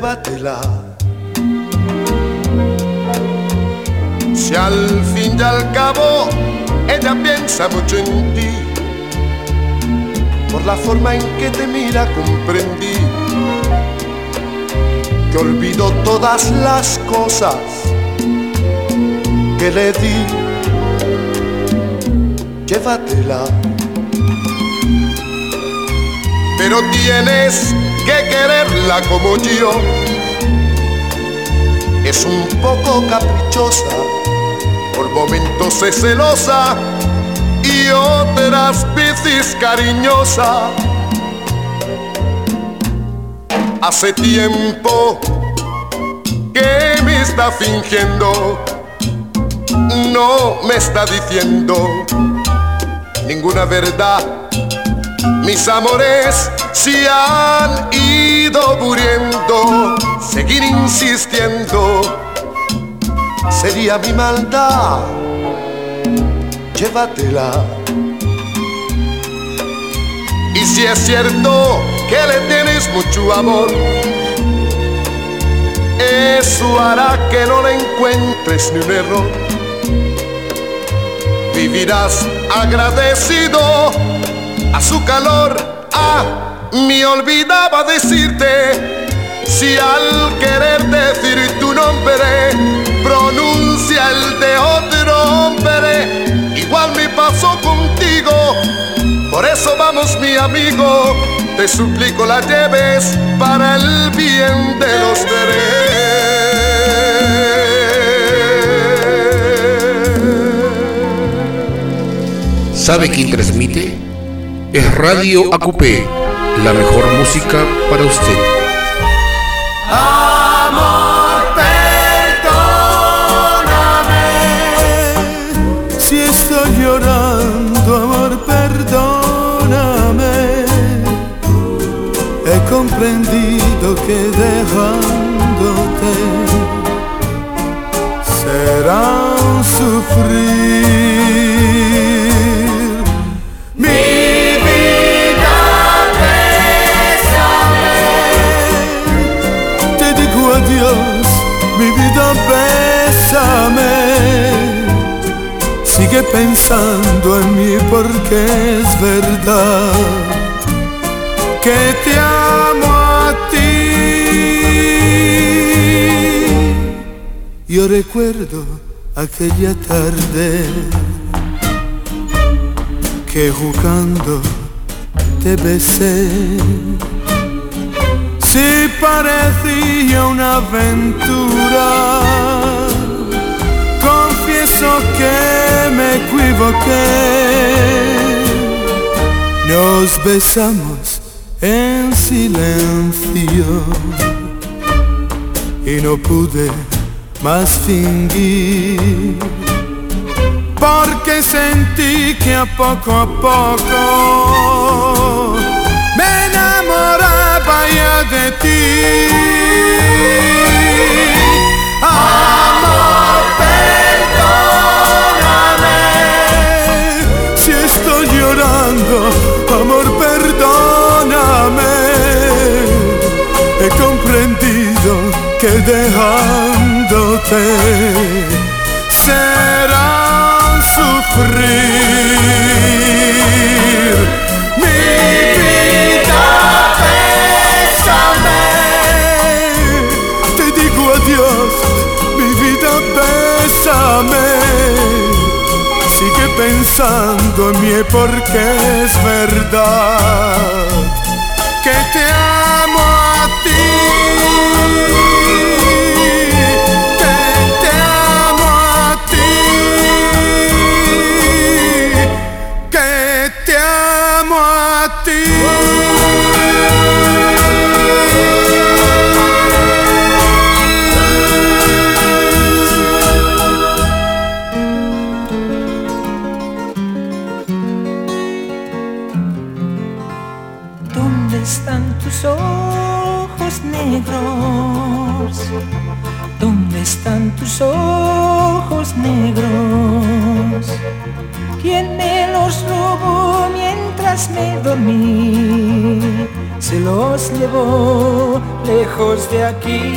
llévatela. Si al fin y al cabo ella piensa mucho en ti, por la forma en que te mira comprendí que olvidó todas las cosas que le di. Llévatela. Pero tienes que quererla como yo. Es un poco caprichosa, por momentos es celosa y otras veces cariñosa. Hace tiempo que me está fingiendo, no me está diciendo ninguna verdad. Mis amores se han ido muriendo. Seguir insistiendo sería mi maldad. Llévatela. Y si es cierto que le tienes mucho amor, eso hará que no le encuentres ni un error. Vivirás agradecido a su calor. Me olvidaba decirte, si al querer decir tu nombre pronuncia el de otro hombre, igual me pasó contigo. Por eso vamos, mi amigo, te suplico la lleves para el bien de los tres. ¿Sabe quién transmite? Es Radio AQP, la mejor música para usted. Amor, perdóname si estoy llorando, amor, perdóname. He comprendido que dejándote será un sufrir. Adiós, mi vida, bésame. Sigue pensando en mí porque es verdad que te amo a ti. Yo recuerdo aquella tarde que jugando te besé. Si parecía una aventura, confieso que me equivoqué. Nos besamos en silencio y no pude más fingir, porque sentí que a poco me enamoraba ya de ti. Amor, perdóname si estoy llorando, amor, perdóname. He comprendido que dejándote será sufrir. Mi vida, bésame. Te digo adiós, mi vida, bésame. Sigue pensando en mí porque es verdad que te amo a ti. ¿Dónde están tus ojos negros? ¿Dónde están tus ojos negros? ¿Quién me los robó mientras me dormí? se los llevó lejos de aquí.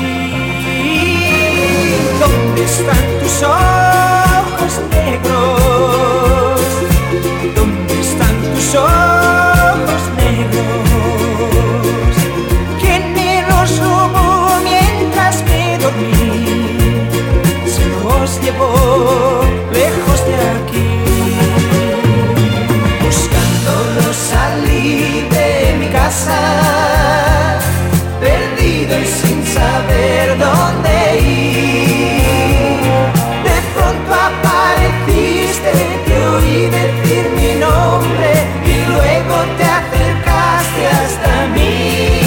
¿Dónde están tus ojos negros? ¿Dónde están tus ojos negros? ¿Quién me los robó mientras me dormí? Se los llevó lejos de aquí. Buscándolos salí de mi casa, perdido y sin saber dónde ir. De pronto apareciste, te oí decir mi nombre y luego te acercaste hasta mí.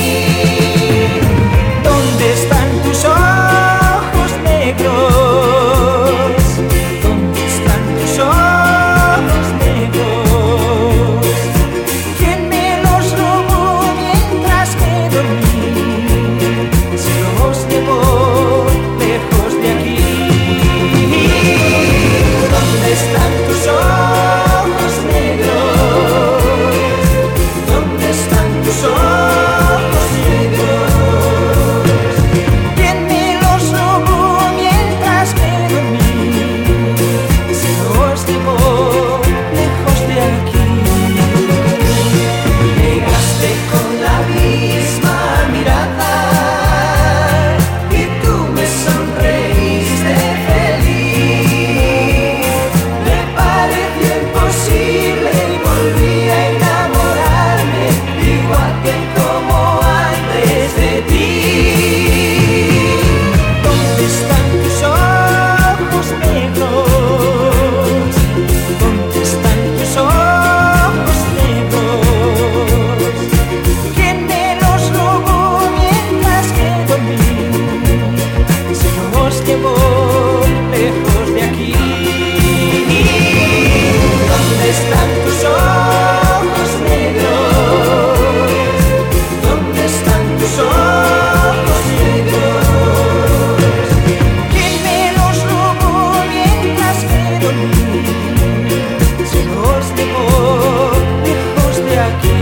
¿Dónde están tus ojos negros? ¿Dónde están tus ojos negros? ¿Quién me los robó mientras me dormí? Se los llevó lejos de aquí. ¿Dónde están tus ojos negros? ¿Dónde están tus ojos negros? ¿Quién me los robó mientras me dormí? Se los llevó lejos de aquí. Llegaste con la misma mirada y tú me sonreíste feliz. Me pareció imposible y volví a enamorarme igual que como antes de ti. ¿Dónde están tus ojos negros? ¿Dónde están tus ojos negros? ¿Quién me los robó mientras que dormí? Se los llevó lejos de aquí. ¿Dónde están tus ojos negros? ¿Dónde están tus ojos negros? ¿Quién me los robó mientras que dormí? Se los llevó lejos de aquí.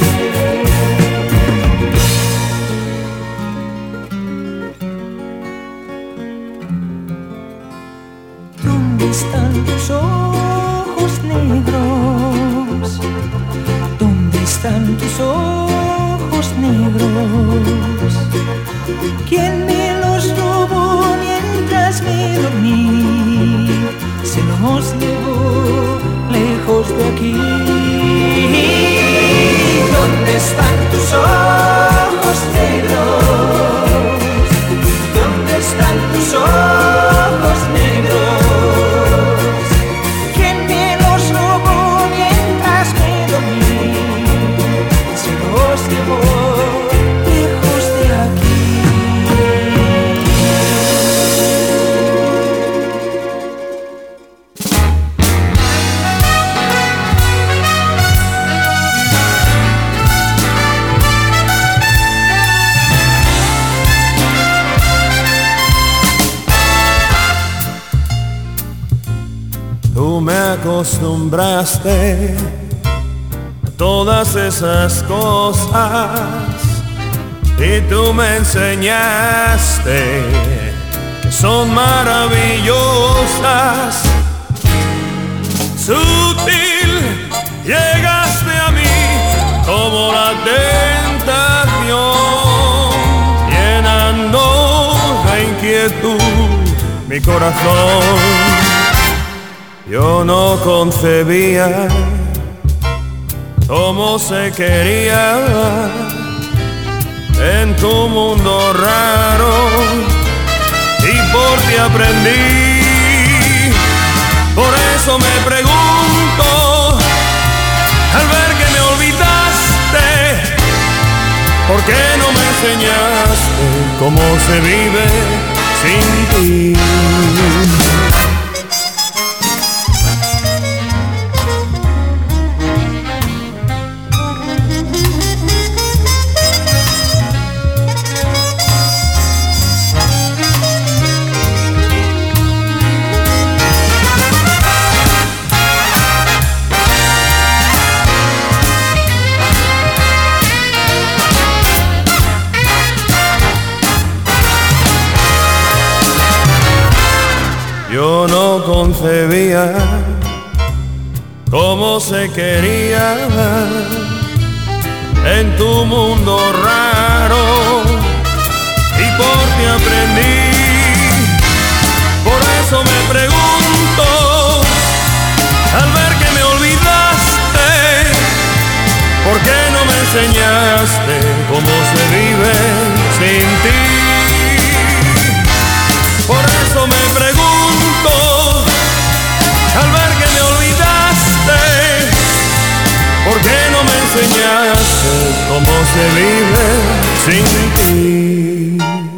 ¿Dónde están tus ojos negros? ¿Dónde están tus ojos negros? ¿Quién me los robó mientras me dormí? Se los llevó lejos de aquí. ¿Dónde están tus ojos negros? ¿Dónde están tus ojos negros? ¿Quién me los robó mientras me dormí? Se los llevó lejos de aquí. Tú me acostumbraste a todas esas cosas y tú me enseñaste que son maravillosas. Sutil llegaste a mí como la tentación, llenando la inquietud mi corazón. Yo no concebía cómo se quería en tu mundo raro, y por ti aprendí. Por eso me pregunto, al ver que me olvidaste, ¿por qué no me enseñaste cómo se vive sin ti? yo no concebía cómo se quería en tu mundo raro, y por ti aprendí. Por eso me pregunto, al ver que me olvidaste, ¿por qué no me enseñaste cómo se vive sin ti? Por eso me pregunto, al ver que me olvidaste, ¿por qué no me enseñaste cómo se vive sin ti?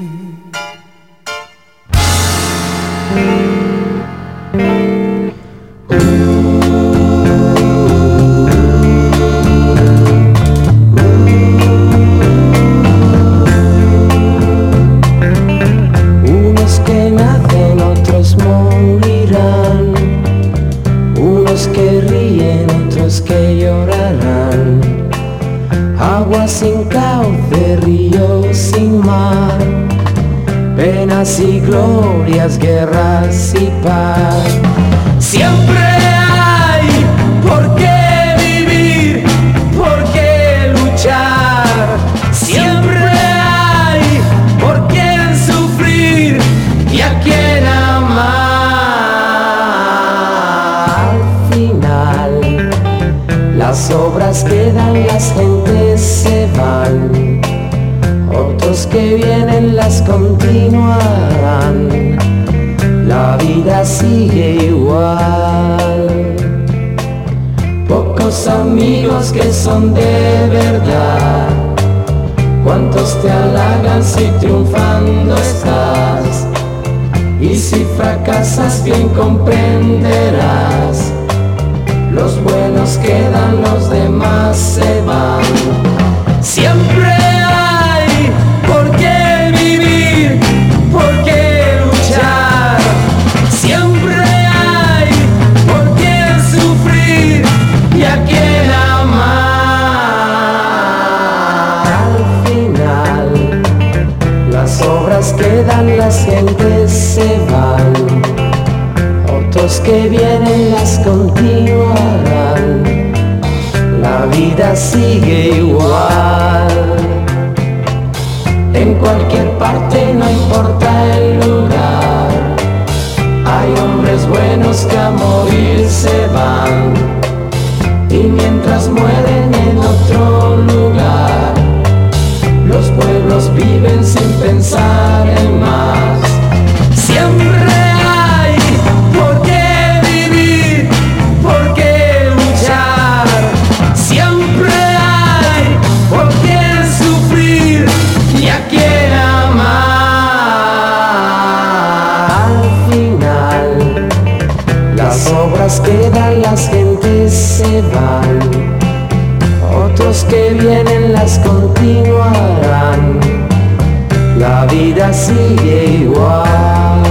Unos que nacen, otros morirán. Unos que ríen, otros que llorarán. Agua sin cauce, río sin mar. Penas y glorias, guerras y paz. Siempre hay por qué vivir, por qué luchar. Siempre hay por quién sufrir y a quién amar. Al final, las obras quedan, las gentes se van. Otros que vienen las continuarán. La vida sigue igual. Pocos amigos que son de verdad. Cuántos te halagan si triunfando estás. Y si fracasas bien comprenderás. Los buenos quedan, los demás se van. Siempre hay por qué vivir, por qué luchar. Siempre hay por qué sufrir y a quién amar. Al final, las obras quedan, las gentes se van. Otros que vienen las continuarán. La vida sigue igual. En cualquier parte, no importa el lugar. Hay hombres buenos que a morir se van. Y mientras mueren en otro lugar, los pueblos viven sin pensar en más. Siempre hay por qué vivir, por qué luchar. Siempre hay por qué sufrir y a quién amar. Al final, las obras quedan, las gentes se van. Otros que vienen las continuarán. La vida sigue igual.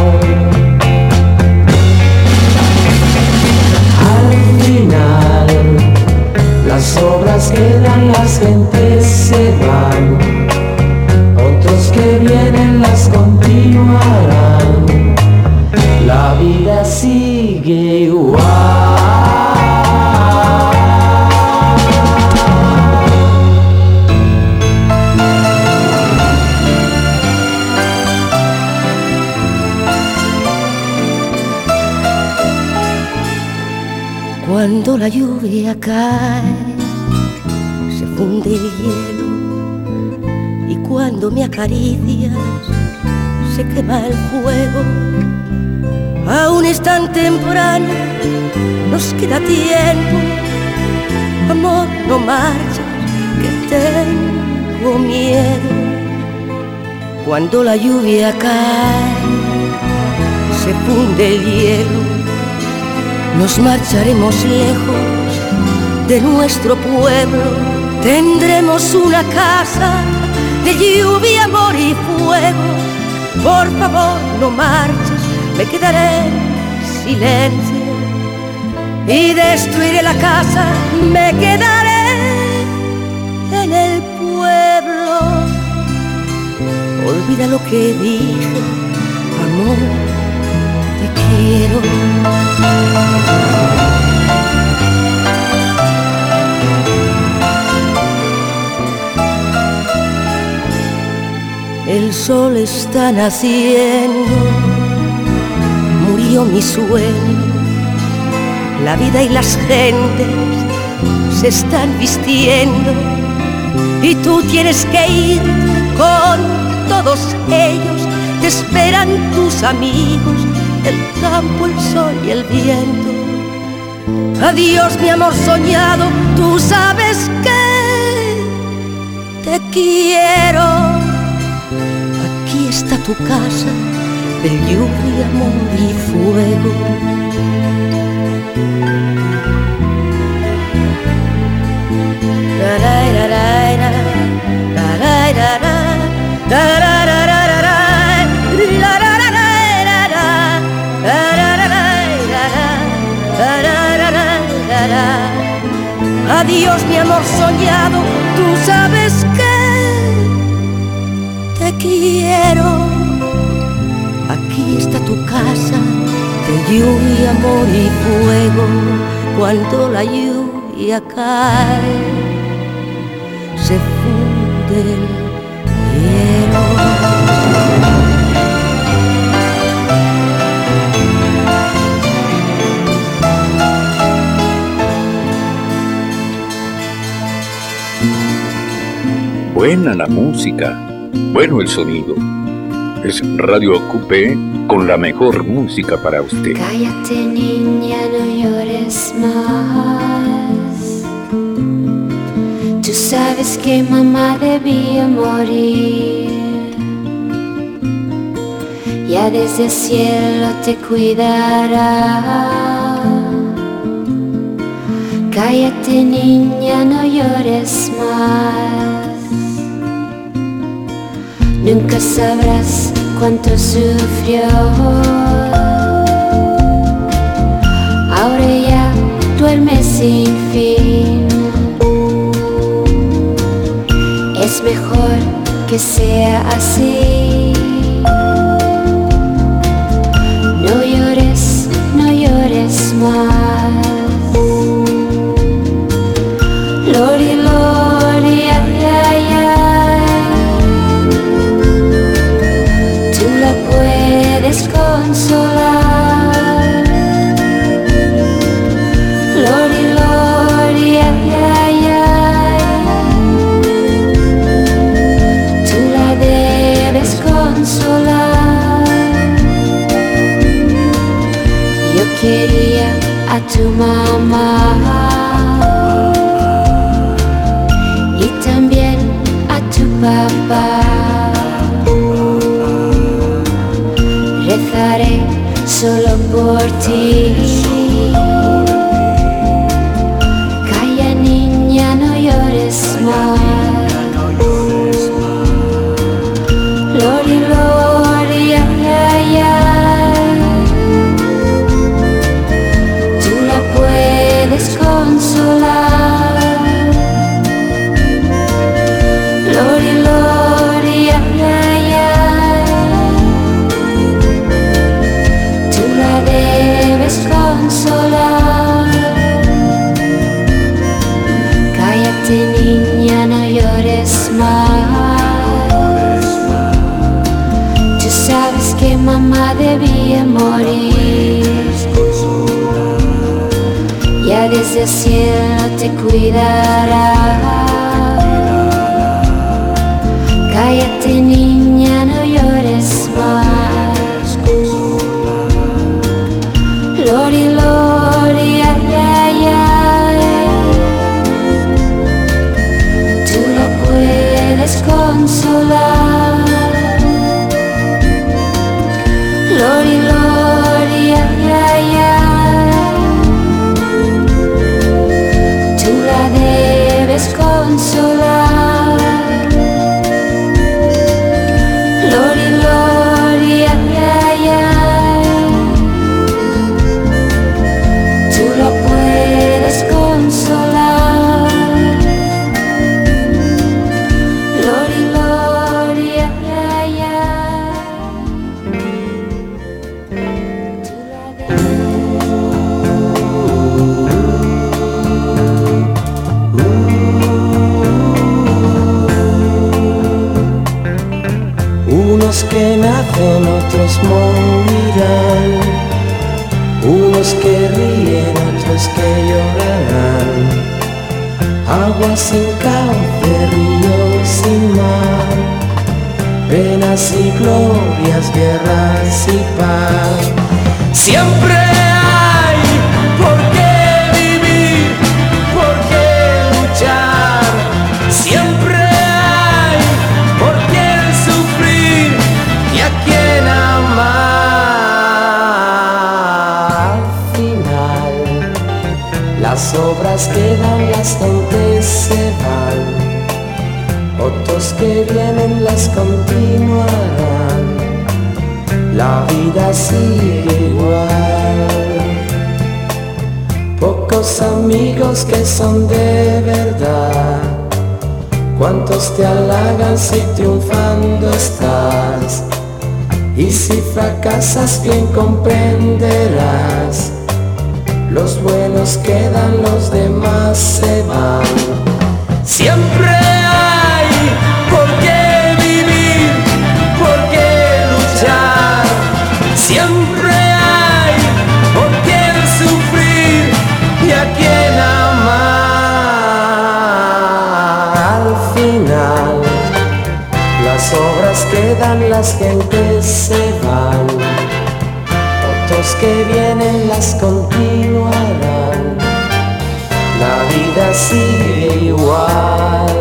Al final, las obras quedan, las gentes se van. Otros que vienen las continuarán. La vida sigue igual. Cuando la lluvia cae, se funde el hielo, y cuando me acaricias, se quema el fuego. Aún es tan temprano, nos queda tiempo. Amor, no marches, que tengo miedo. Cuando la lluvia cae, se funde el hielo. Nos marcharemos lejos de nuestro pueblo. Tendremos una casa de lluvia, amor y fuego. Por favor, no marches, me quedaré en silencio. Y destruiré la casa, me quedaré en el pueblo. Olvida lo que dije, amor, te quiero. El sol está naciendo, murió mi sueño, la vida y las gentes se están vistiendo y tú tienes que ir con todos ellos, te esperan tus amigos, el campo, el sol y el viento. Adiós mi amor soñado, tú sabes que te quiero. Aquí está tu casa de lluvia, amor y fuego. Adiós mi amor soñado, tú sabes que te quiero. Aquí está tu casa de lluvia, amor y fuego. Cuando la lluvia cae, se funde el hielo. Buena la música, bueno el sonido. Es Radio Acupé con la mejor música para usted. Cállate niña, no llores más. Tú sabes que mamá debía morir. Ya desde el cielo te cuidará. Cállate niña, no llores más. Nunca sabrás cuánto sufrió. Ahora ya duerme sin fin. Es mejor que sea así. No llores, no llores más. Lori, lori, ay, ay, ay. Tú la puedes consolar. Lori, lori, ay, ay, ay. Tú la debes consolar. Yo quería a tu mamá y también a tu papá. Rezaré solo por ti. Calla niña, no llores más. Lori, lori, ay, ay, ay. Tú la puedes consolar. Lori, lori, ay, ay, ay. Tú la debes consolar. Cállate niña, no llores más. Tú sabes que mamá debía morir. Ya desde el cielo te cuidará. Cállate niña, no llores más. Lori, lori, ay, ay, ay. Tú la puedes consolar. Lori, lori, ay, ay, ay. Tú la debes consolar. Lori, lori, ay, ay, ay. Tú la puedes consolar. Lori, lori, ay, ay, ay. Tú otros morirán, unos que ríen, otros que llorarán. Agua sin cauce, río sin mar, penas y glorias, guerras y paz. Siempre hay por qué vivir, por qué luchar. Siempre hay por quién sufrir y a quién amar. Al final, las obras quedan, las gentes se van. Otros que vienen las continuarán. La vida sigue igual. Pocos amigos que son de verdad. Cuántos te halagan si triunfando estás. Y si fracasas bien comprenderás. Los buenos quedan, los demás se van. Siempre hay por qué vivir, por qué luchar. Siempre hay por quién sufrir y a quién amar. Al final, las obras quedan, las gentes se van. Otros que vienen las continuarán. La vida sigue igual.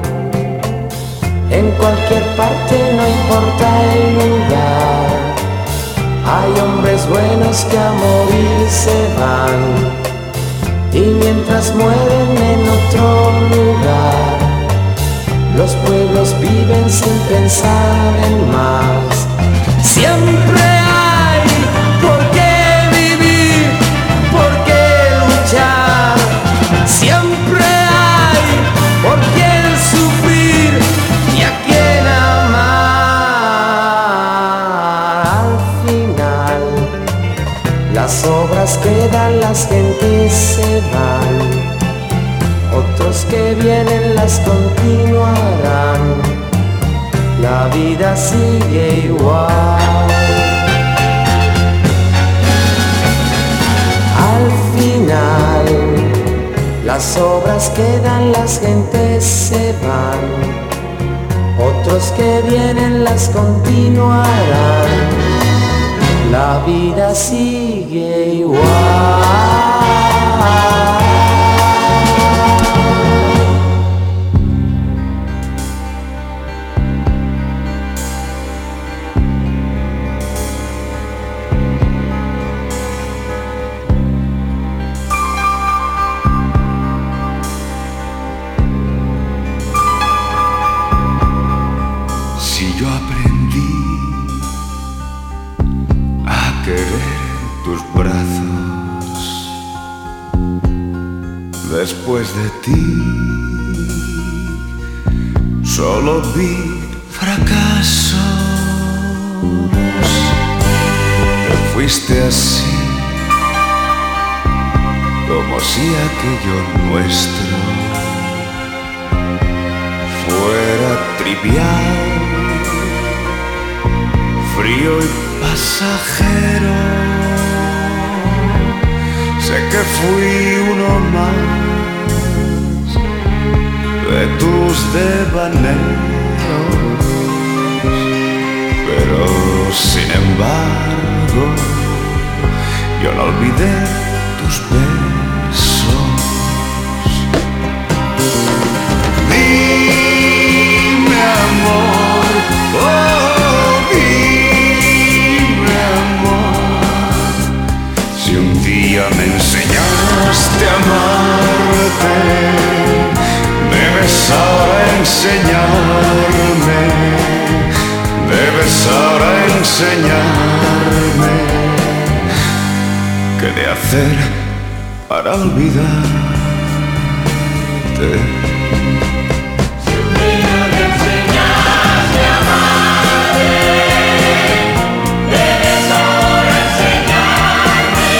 En cualquier parte, no importa el lugar. Hay hombres buenos que a morir se van. Y mientras mueren en otro lugar, los pueblos viven sin pensar en más. Siempre hay por qué vivir, por qué luchar. Siempre hay por quién sufrir y a quién amar. Al final, las obras quedan, las gentes se van. Otros que vienen las continuarán. La vida sigue igual. Al final, las obras quedan, las gentes se van. Otros que vienen las continuarán. La vida sigue igual. Después de ti, solo vi fracasos. Te fuiste así, como si aquello nuestro fuera trivial, frío y pasajero. Sé que fui uno más de tus devaneos, pero sin embargo yo no olvidé tus besos. Dime amor, oh dime amor, si un día me enseñaste a amarte, debes ahora enseñarme, debes ahora enseñarme qué de hacer para olvidarte. Si un día me enseñaste a amarte, debes ahora enseñarme,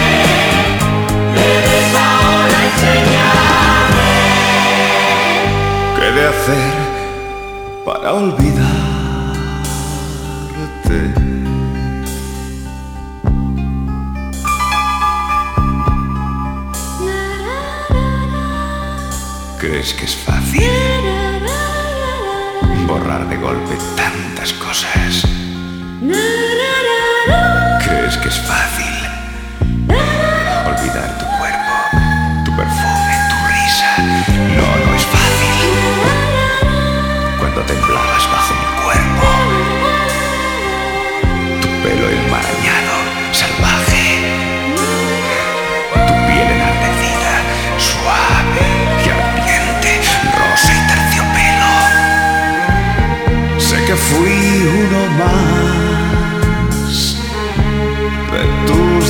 debes ahora enseñarme qué de hacer para olvidarte. ¿Crees que es fácil borrar de golpe tantas cosas? ¿Crees que es fácil olvidar tu cuerpo, tu perfume, tu risa? No, no es fácil. Cuando temblabas bajo mi cuerpo, tu pelo enmarañado, salvaje, tu piel enardecida, suave y ardiente, rosa y terciopelo. Sé que fui uno más de tus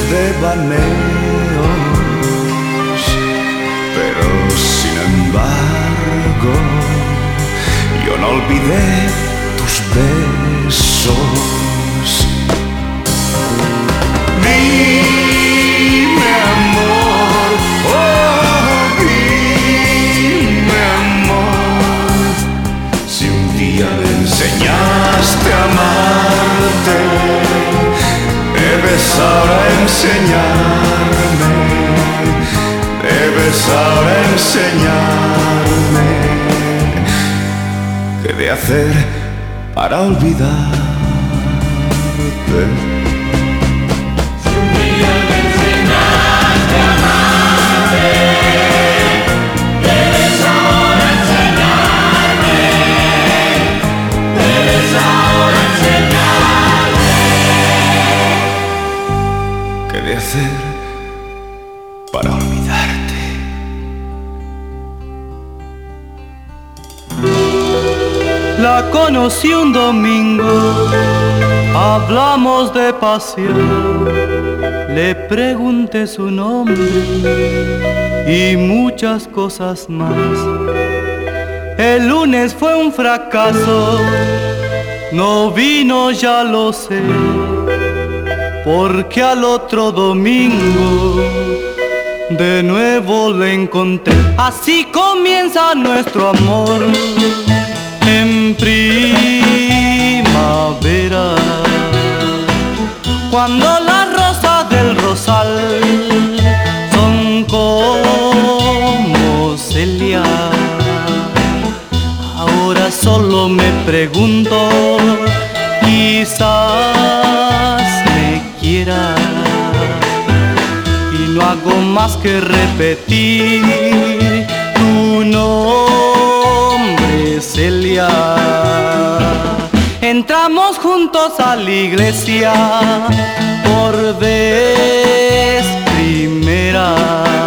devaneos, pero sin embargo yo no olvidé tus besos. Dime amor, oh dime amor, si un día me enseñaste a amarte, debes ahora enseñarme, debes ahora enseñarme qué de hacer para olvidarte. ¿Qué de hacer para olvidarte? La conocí un domingo, hablamos de pasión, le pregunté su nombre y muchas cosas más. El lunes fue un fracaso, no vino, ya lo sé, porque al otro domingo de nuevo le encontré. Así comienza nuestro amor en primavera, cuando las rosas del rosal son como celia. Ahora solo me pregunto, quizás me quiera, y no hago más que repetir tu nombre, Celia. Entramos juntos a la iglesia por vez primera,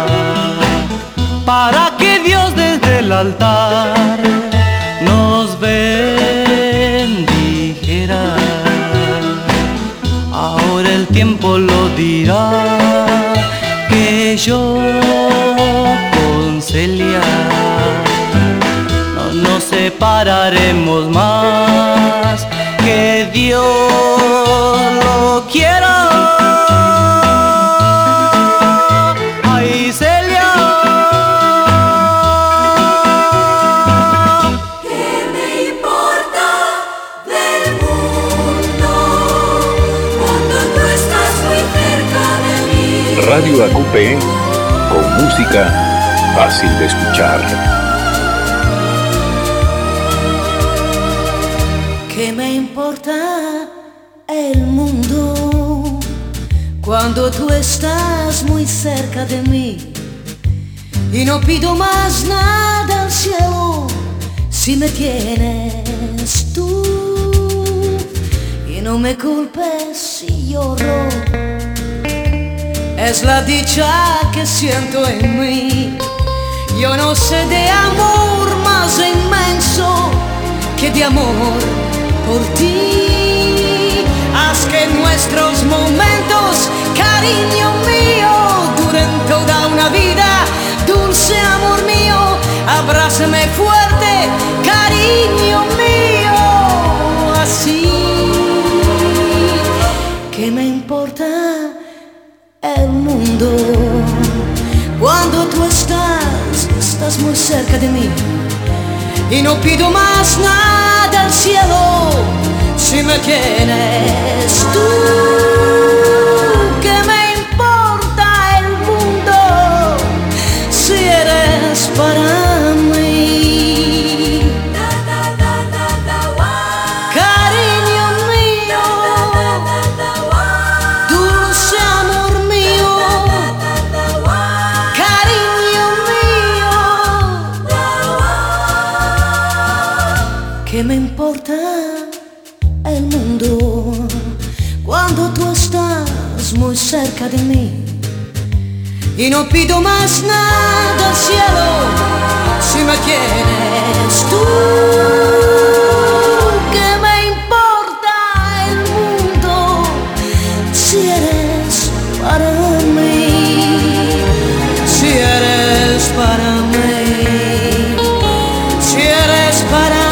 para que Dios desde el altar nos bendijera. Ahora el tiempo lo dirá, que yo con Celia no nos separaremos más, que Dios lo quiera. Ay, Celia, ¿qué me importa del mundo cuando tú estás muy cerca de mí? Radio AQP, con música fácil de escuchar. ¿Qué me importa el mundo cuando tú estás muy cerca de mí? Y no pido más nada al cielo si me tienes tú. Y no me culpes si lloro, es la dicha que siento en mí. Yo no sé de amor más inmenso que de amor por ti. Haz que nuestros momentos, cariño mío, duren toda una vida. Dulce amor mío, abrázame fuerte, cariño mío, así. ¿Qué me importa el mundo cuando tú estás muy cerca de mí? Y no pido más nada al cielo si me tienes tú. ¿Qué me importa el mundo si eres para mí? tú estás muy cerca de mí. Y no pido más nada al cielo si me quieres tú. ¿Qué me importa el mundo si eres para mí? Si eres para mí, si eres para mí.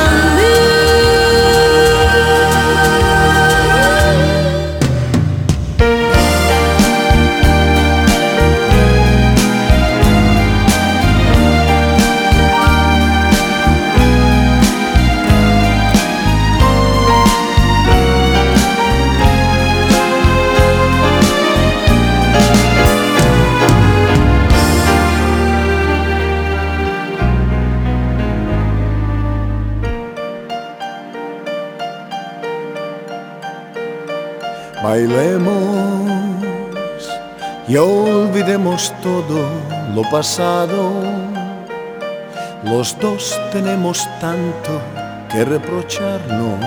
Bailemos y olvidemos todo lo pasado. Los dos tenemos tanto que reprocharnos.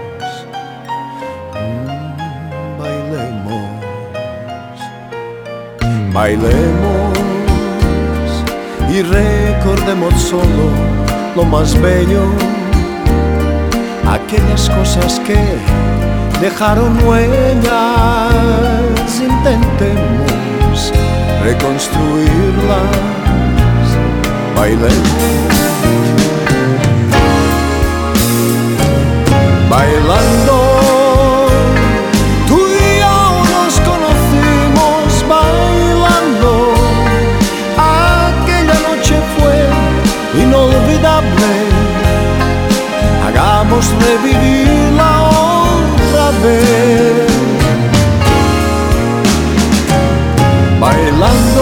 Bailemos, bailemos y recordemos solo lo más bello, aquellas cosas que dejaron huellas. Intentemos reconstruirlas. Bailemos, bailando. Tú y yo nos conocimos bailando. Aquella noche fue inolvidable. Hagamos revivirla otra vez. Bailando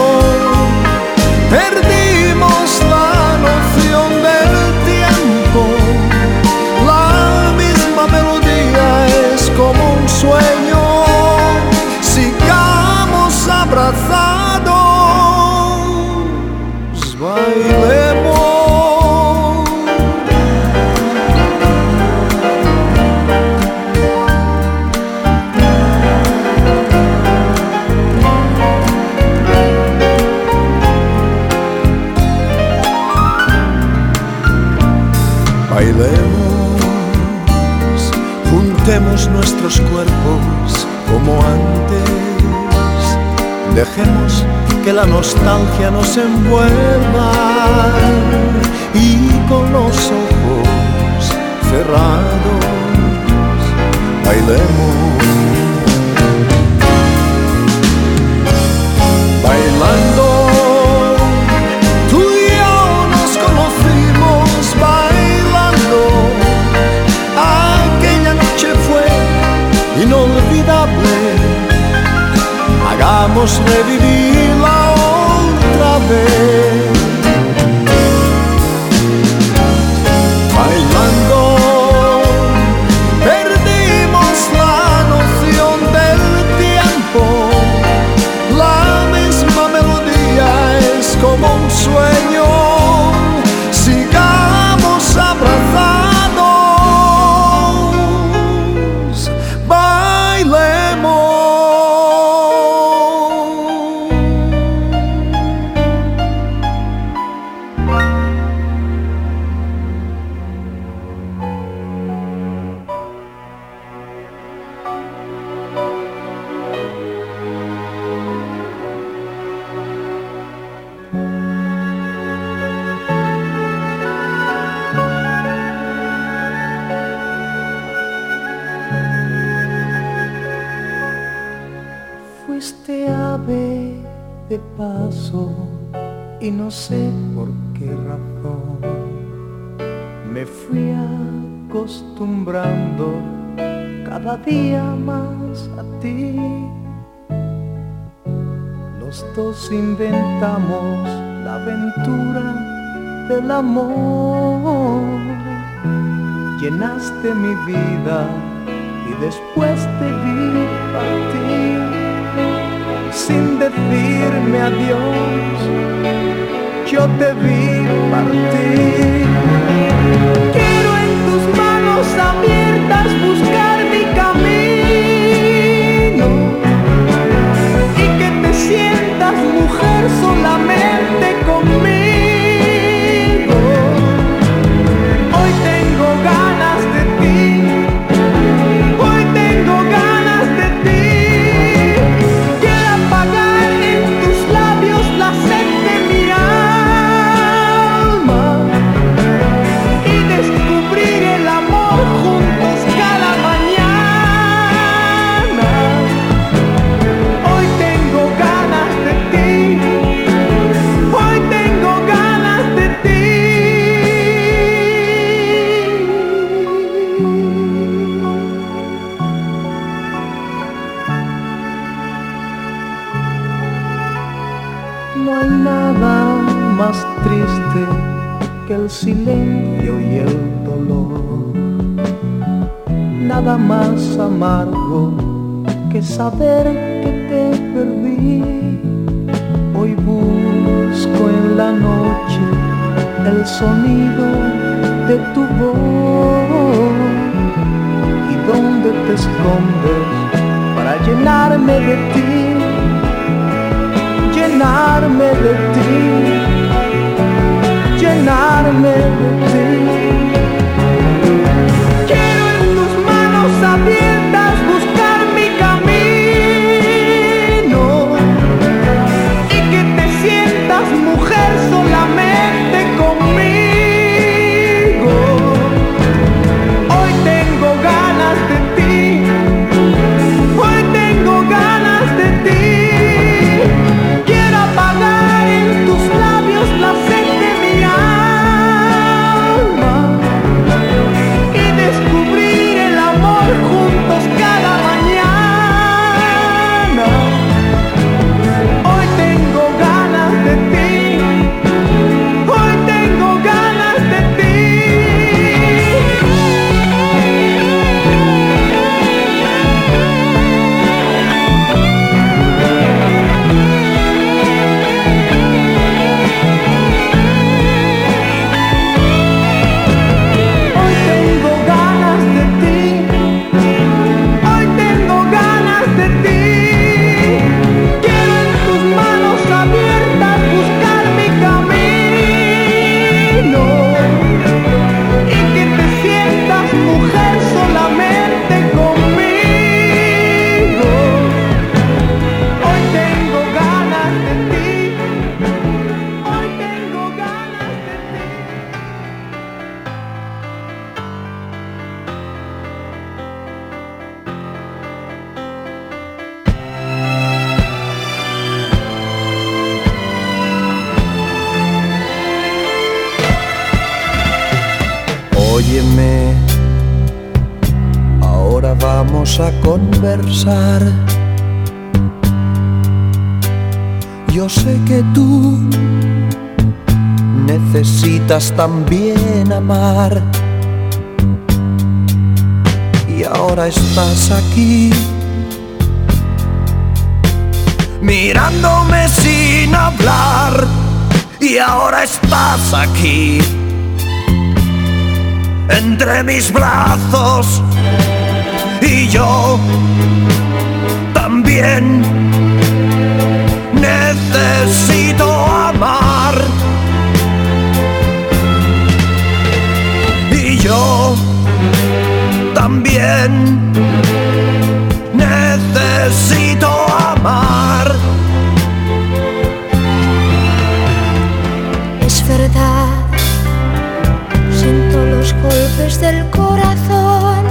perdimos la noción del tiempo. La misma melodía es como un sueño. Sigamos abrazados, bailemos. Bailemos, juntemos nuestros cuerpos como antes. Dejemos que la nostalgia nos envuelva y con los ojos cerrados bailemos. Bailando. Inolvidable, hagamos revivirla otra vez. Bailando, perdimos la noción del tiempo. La misma melodía es como un sueño. Sigamos abrazados. Fuiste ave de paso y no sé por qué razón me fui acostumbrando cada día más a ti. Los dos inventamos la aventura del amor. Llenaste mi vida y después te vi partir. Sin decirme adiós, yo te vi partir. Quiero en tus manos abiertas buscar mi camino. No hay nada más triste que el silencio y el dolor, nada más amargo que saber que te perdí. Hoy busco en la noche el sonido de tu voz y dónde te escondes para llenarme de ti, llenarme de ti, llenarme de ti. Quiero en tus manos abiertas buscar mi camino y que te sientas mujer solamente conmigo. Hoy tengo ganas de ti, hoy tengo ganas de ti. Quiero apagar en tus labios la sed de mi alma y descubrir el amor juntos cada mañana. Hoy tengo ganas de ti, hoy tengo ganas de ti. Hoy tengo ganas de ti, hoy tengo ganas de ti. Quiero en tus manos abiertas buscar mi camino y que te sientas mujer solamente conmigo. Hoy tengo ganas de ti, hoy tengo ganas de ti. Óyeme, ahora vamos a conversar. Yo sé que tú necesitas también amar y ahora estás aquí mirándome sin hablar y ahora estás aquí entre mis brazos y yo también necesito amar y yo también necesito amar. Es verdad, siento los golpes del corazón.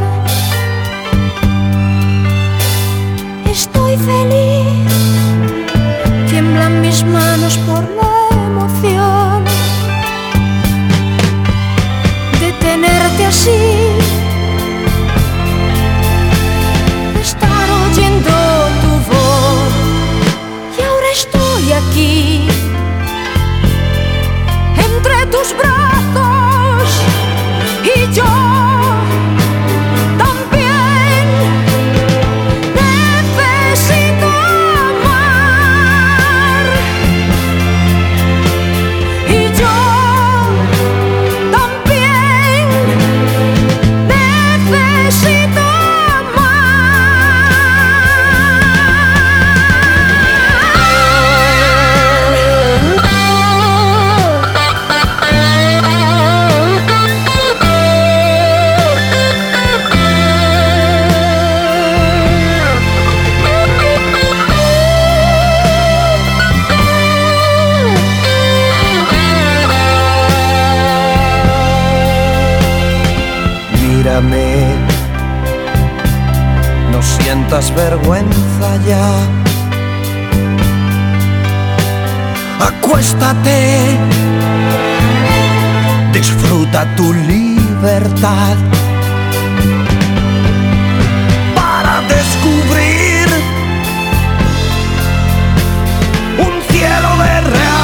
Estoy feliz, tiemblan mis manos por la emoción de tenerte así, de estar oyendo tu voz. Y ahora estoy aquí entre tus brazos y yo también necesito amar y yo también necesito Mírame, no sientas vergüenza ya. Acuéstate, disfruta tu libertad para descubrir un cielo de real.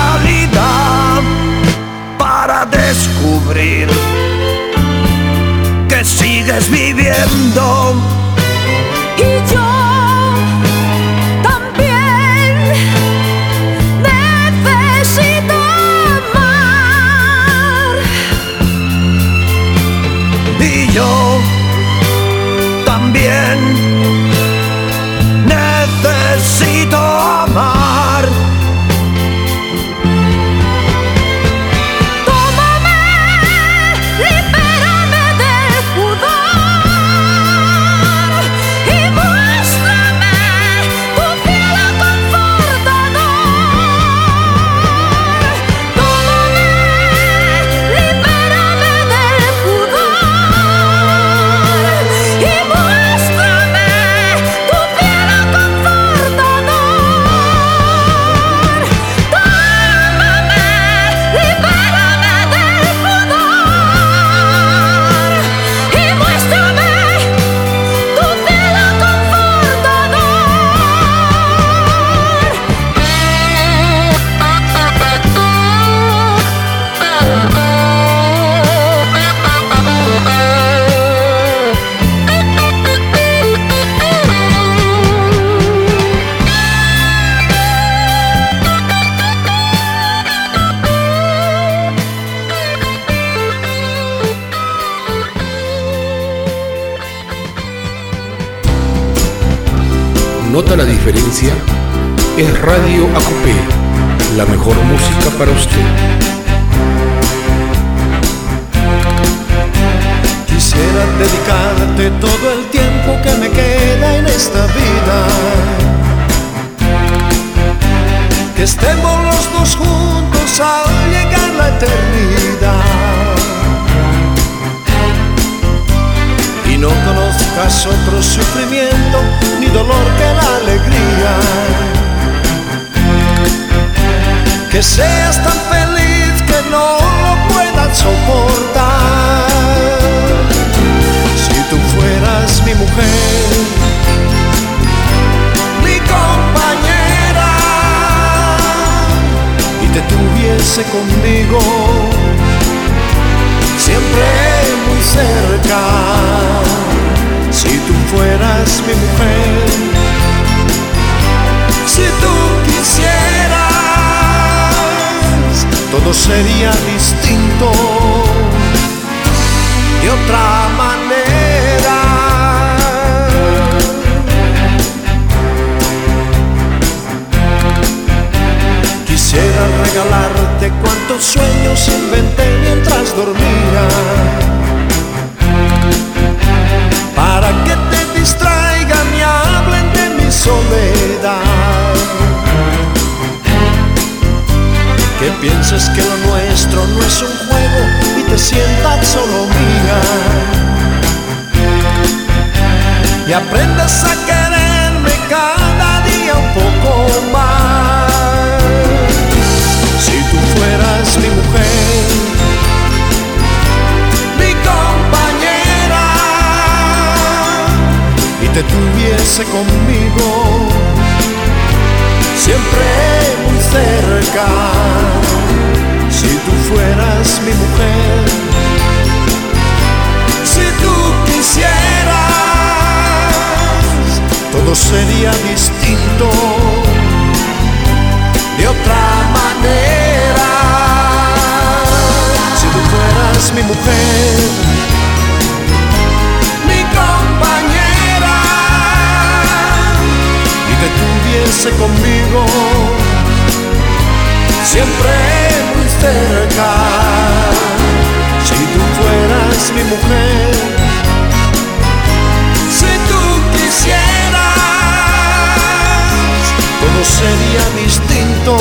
nota la diferencia, es Radio ACUPE, la mejor música para usted. Quisiera dedicarte todo el tiempo que me queda en esta vida, que estemos los dos juntos al llegar la eternidad, y no conozcas otro sufrimiento ni dolor que la alegría, que seas tan feliz que no lo puedas soportar. Si tú fueras mi mujer, mi compañera, y te tuviese conmigo siempre muy cerca. Si tú fueras mi mujer, si tú quisieras, todo sería distinto de otra manera. Quisiera regalarte cuantos sueños inventé mientras dormía, para que te distraigan y hablen de mi soledad, que pienses que lo nuestro no es un juego y te sientas solo mía, y aprendas a quererme cada día un poco más. Si tú fueras mi mujer, mi compañera, y te tuviese conmigo siempre muy cerca. Si tú fueras mi mujer, si tú quisieras, todo sería distinto de otra manera. Si tú fueras mi mujer, mi compañera, y te tuviese conmigo siempre muy cerca. Si tú fueras mi mujer, si tú quisieras, todo sería distinto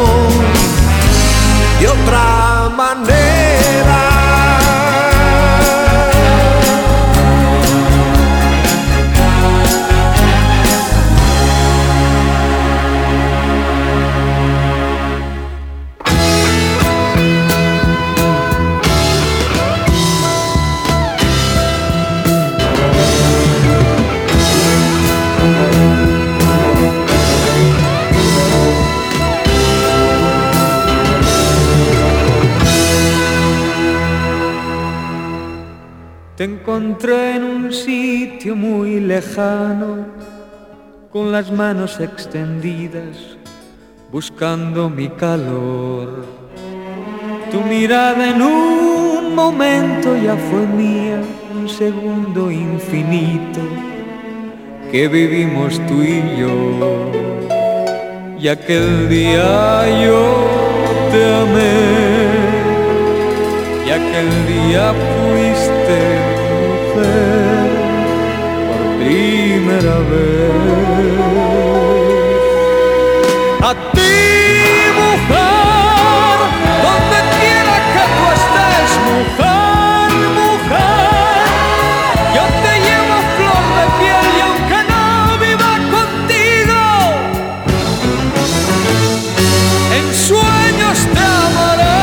de otra manera. Te encontré en un sitio muy lejano, con las manos extendidas, buscando mi calor. Tu mirada en un momento ya fue mía, un segundo infinito que vivimos tú y yo. Y aquel día yo te amé, y aquel día fuiste mujer por primera vez. A ti, mujer, donde quiera que tú estés, mujer, mujer, yo te llevo flor de piel y aunque no viva contigo, en sueños te amaré.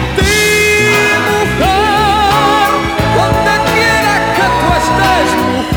Mujer,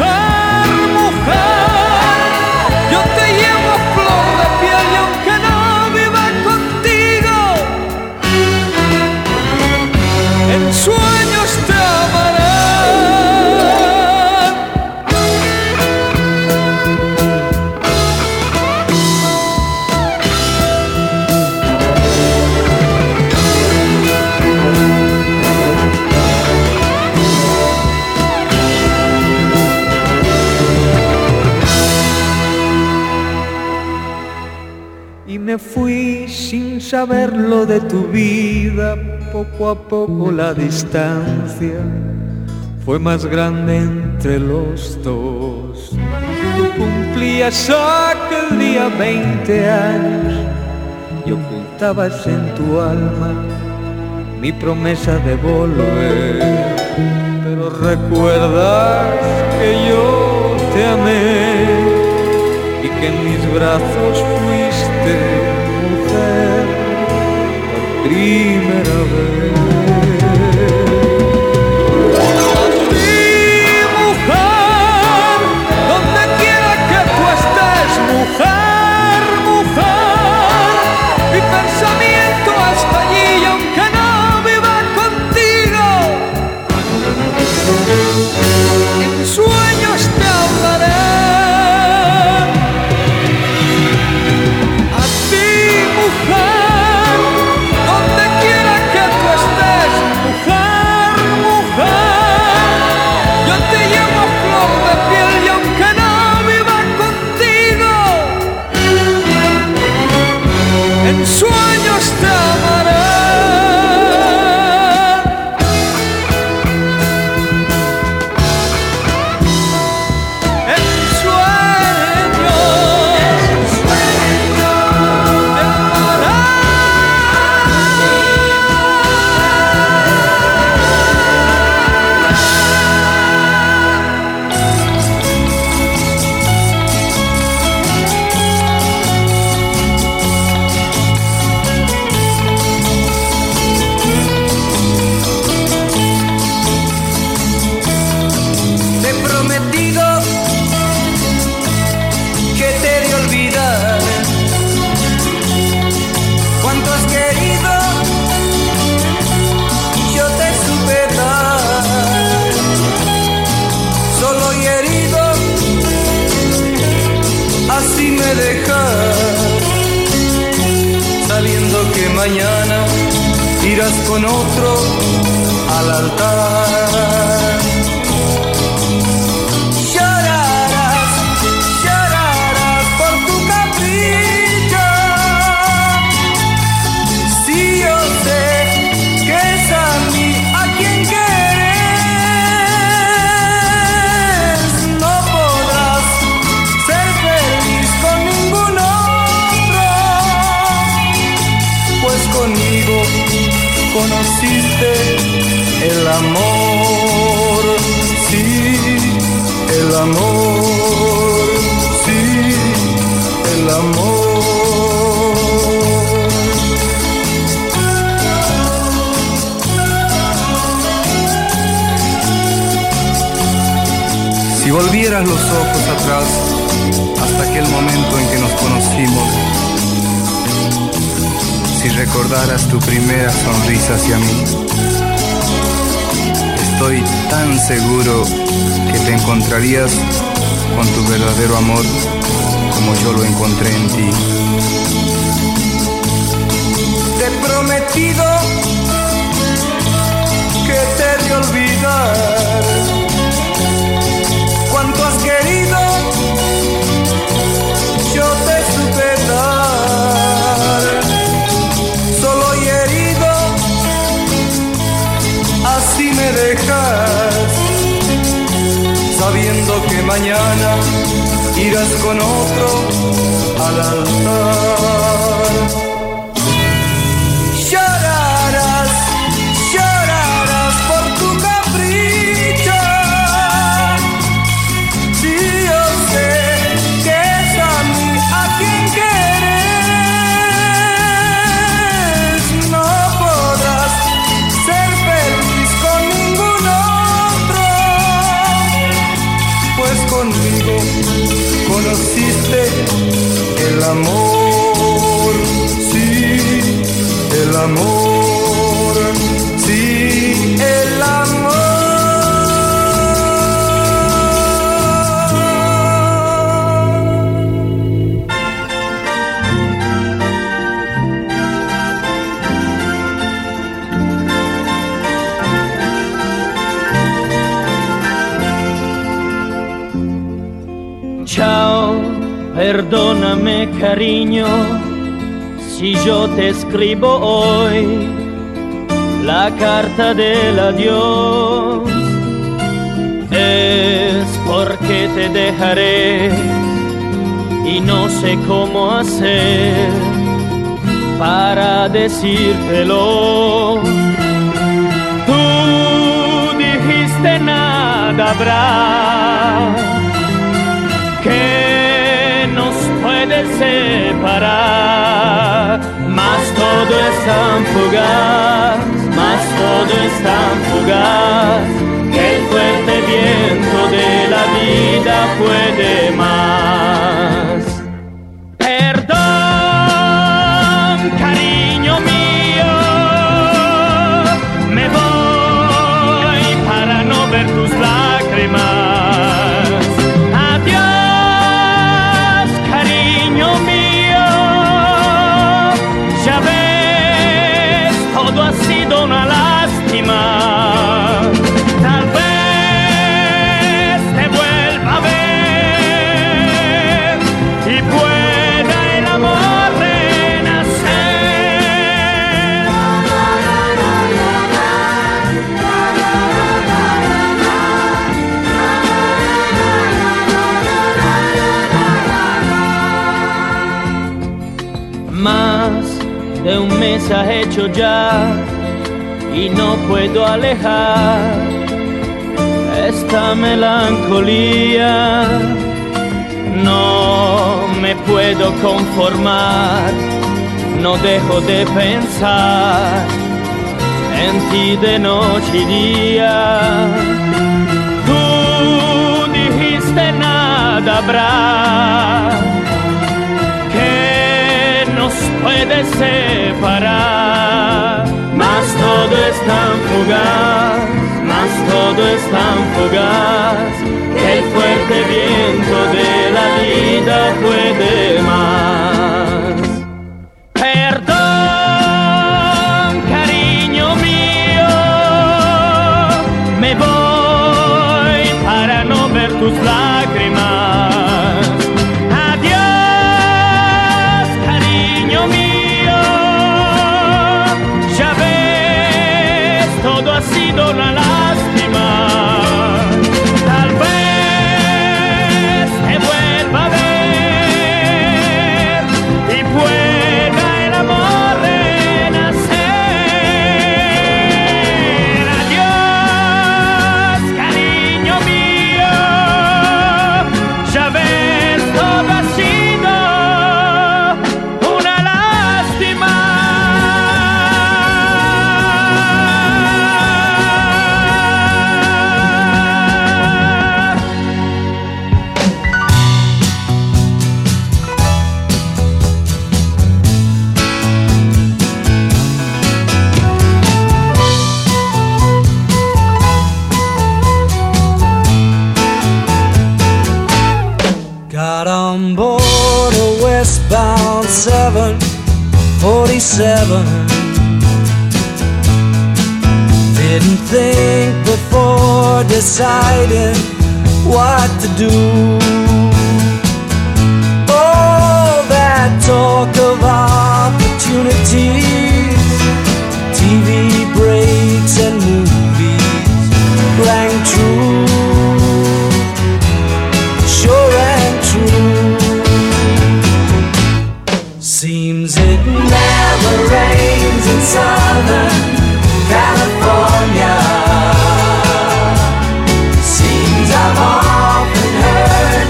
me fui sin saberlo de tu vida. Poco a poco la distancia fue más grande entre los dos. Tú cumplías aquel día 20 años y ocultabas en tu alma mi promesa de volver. Pero recuerdas que yo te amé y que en mis brazos fuiste mujer por primera vez. Mujer, mujer, mi pensamiento hasta allí y aunque no viva contigo, en sueños te hablaré. A ti, mujer, donde quiera que tú estés, mujer, mujer, yo te llevo a flor de piel y aunque no viva contigo, en sueños te amaré. En sueños te amaré. Te he prometido que te he de olvidar. Cuánto has querido, yo te supe dar. Solo y herido, así me dejas, sabiendo que mañana irás con otro al altar. Llorarás, llorarás por tu capricho. Si yo sé que es a mí a quien quieres, no podrás ser feliz con ningún otro, pues conmigo conociste el amor, sí, el amor, sí, el amor. Si volvieras los ojos atrás hasta aquel momento en que nos conocimos, si recordaras tu primera sonrisa hacia mí, estoy tan seguro que te encontrarías con tu verdadero amor como yo lo encontré en ti. Te he prometido que te he de olvidar. Cuánto has querido, yo te supe dar. Solo y herido, así me dejas, sabiendo que mañana irás con otro al altar. Llorarás, llorarás por tu capricho. Si yo sé que es a mí a quien quieres, no podrás ser feliz con ningún otro, pues conmigo conociste el amor, sí, el amor, sí, el amor. Chao, perdóname cariño, Si yo te escribo hoy la carta del adiós, es porque te dejaré y no sé cómo hacer para decírtelo. Tú dijiste nada habrá que nos puede separar, mas todo es tan fugaz, mas todo es tan fugaz, que el fuerte viento de la vida puede más. Perdón, cariño mío, me voy para no ver tus lágrimas. Adiós, cariño mío, ya ves, todo ha sido una lástima. Tal vez te vuelva a ver y pueda el amor renacer. Más de un mes ha hecho ya y no puedo alejar esta melancolía. No me puedo conformar, no dejo de pensar en ti de noche y día. Tú dijiste nada habrá que nos puede separar, mas todo es tan fugaz, mas todo es tan fugaz, que el fuerte viento de la vida puede más. Perdón, cariño mío, me voy para no ver tus lágrimas. Adiós, cariño mío, ya ves, todo ha sido una lástima. Tal vez te vuelva a ver y pueda el amor renacer. Adiós, cariño mío, ya ves, todo ha sido una lástima. Got on board a westbound 747. Didn't think before deciding what to do. All that talk of opportunities, TV breaks and movies rang true. Sure and true. Seems it never rains in Southern California. Seems I've often heard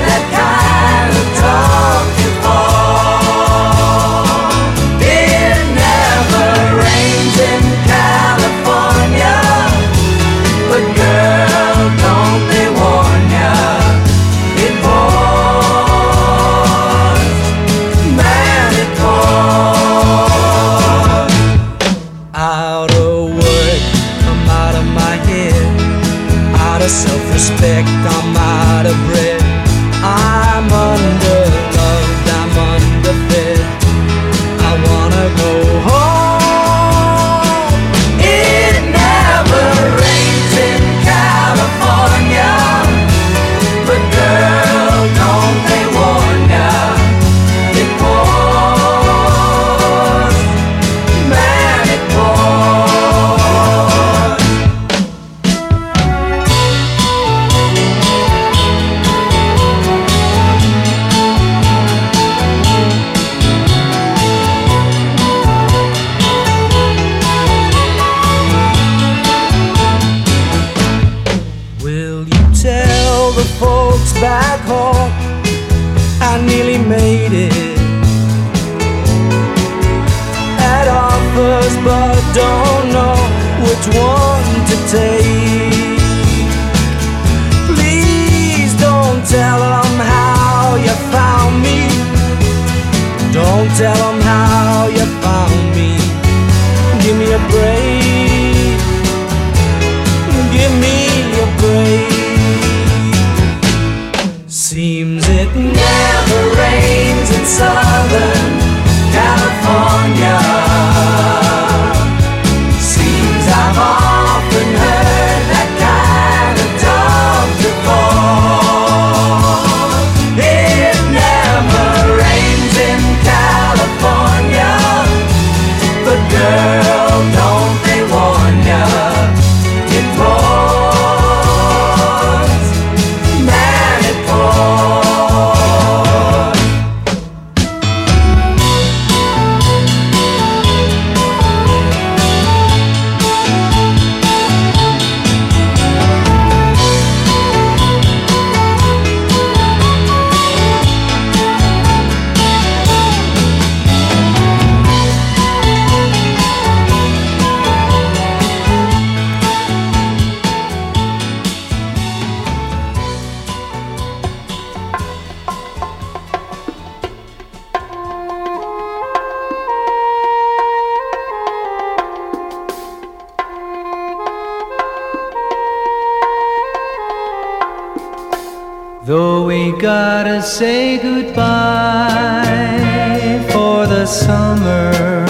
I nearly made it at our first, but don't know which one to take. Please don't tell them how you found me. Don't tell them how you found me. Give me a break. Give me a break. Seems it never rains in Southern California. Seems I've often heard that kind of talk before. It never rains in California, but girl, don't they warn ya? It pours, man, it pours. Though we gotta say goodbye for the summer,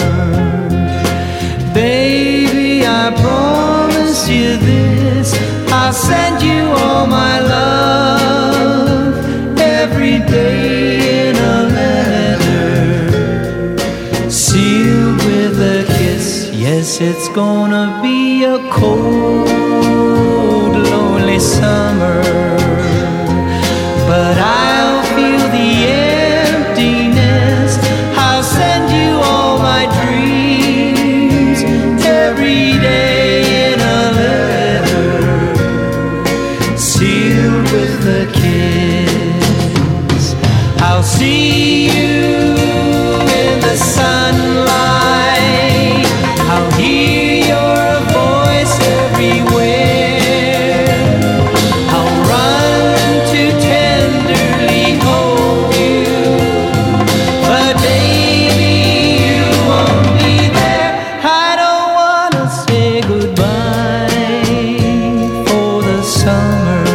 baby, I promise you this, I'll send you all my love every day in a letter, sealed with a kiss. Yes, it's gonna be a cold, lonely summer, but I'll feel the emptiness. I'll send you all my dreams every day in a letter, sealed with a kiss. I'll see you in the sunlight. I'll hear your voice everywhere. I'll run to tenderly hold you, but baby, you won't be there. I don't wanna say goodbye for the summer,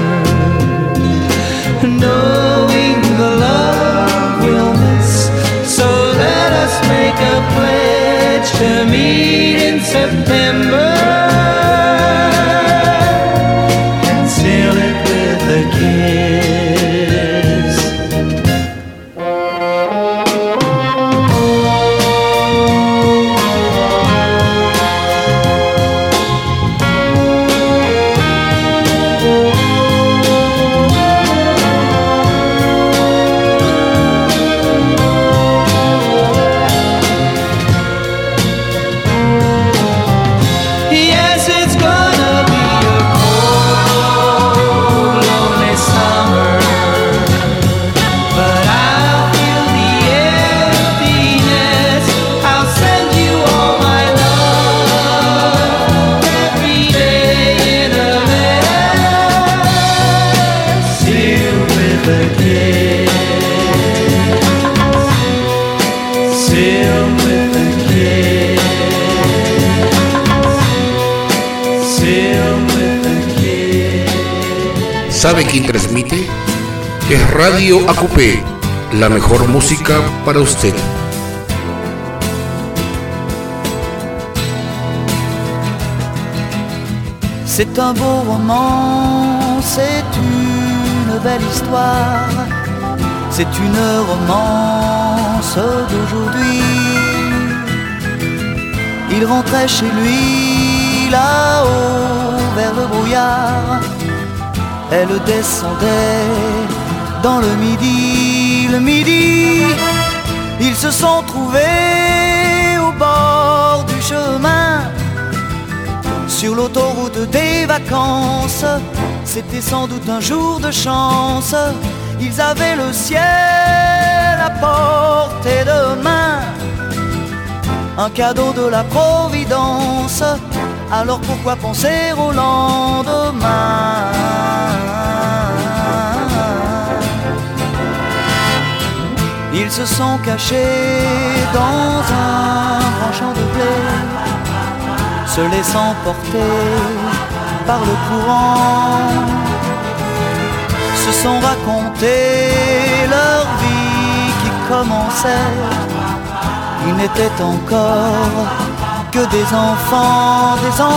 knowing the love we'll miss. So let us make a pledge to meet in September and seal it with a kiss. Yes, it's gonna be a cold, lonely summer, but I'll feel the emptiness. I'll send you all my love every day in a letter, sealed with a kiss, sealed with a kiss, sealed with a kiss. ¿Sabe quién transmite? Es Radio ACUPE, la mejor música para usted. C'est un beau roman, c'est une belle histoire, c'est une romance d'aujourd'hui. Il rentrait chez lui là-haut vers le brouillard, elle descendait dans le midi, ils se sont trouvés au bord du chemin, sur l'autoroute des vacances. C'était sans doute un jour de chance, ils avaient le ciel portée de main, un cadeau de la Providence. Alors pourquoi penser au lendemain? Ils se sont cachés dans un grand champ de blé, se laissant porter par le courant, se sont raconté leur vie qui commençait. Ils n'étaient encore que des enfants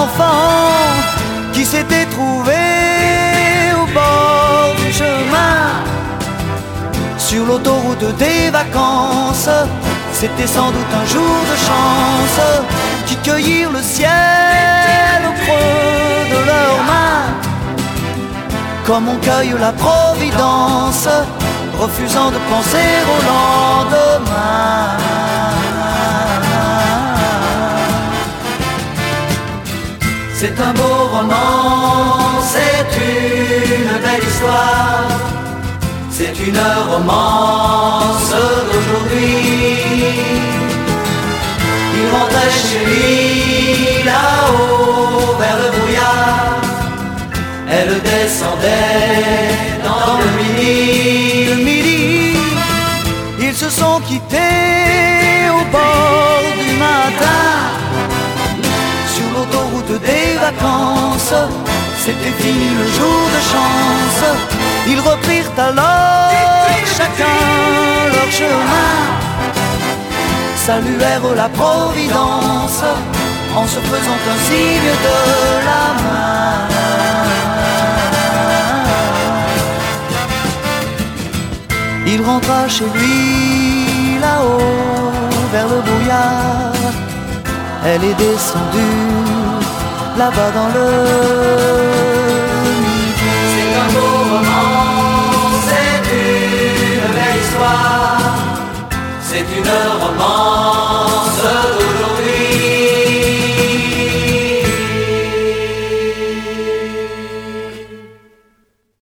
qui s'étaient trouvés au bord du chemin, sur l'autoroute des vacances. C'était sans doute un jour de chance, qui cueillirent le ciel au creux de leurs mains, comme on cueille la Providence, refusant de penser au lendemain. C'est un beau roman, c'est une belle histoire, c'est une romance d'aujourd'hui. Il rentrait chez lui là-haut vers le brouillard, elle descendait dans le midi. Ils se sont quittés au bord du matin, sur l'autoroute des vacances. C'était fini le jour de chance. Ils reprirent alors chacun leur chemin, saluèrent la Providence en se faisant un signe de la main. Il rentra chez lui là-haut vers le brouillard. Elle est descendue là-bas dans le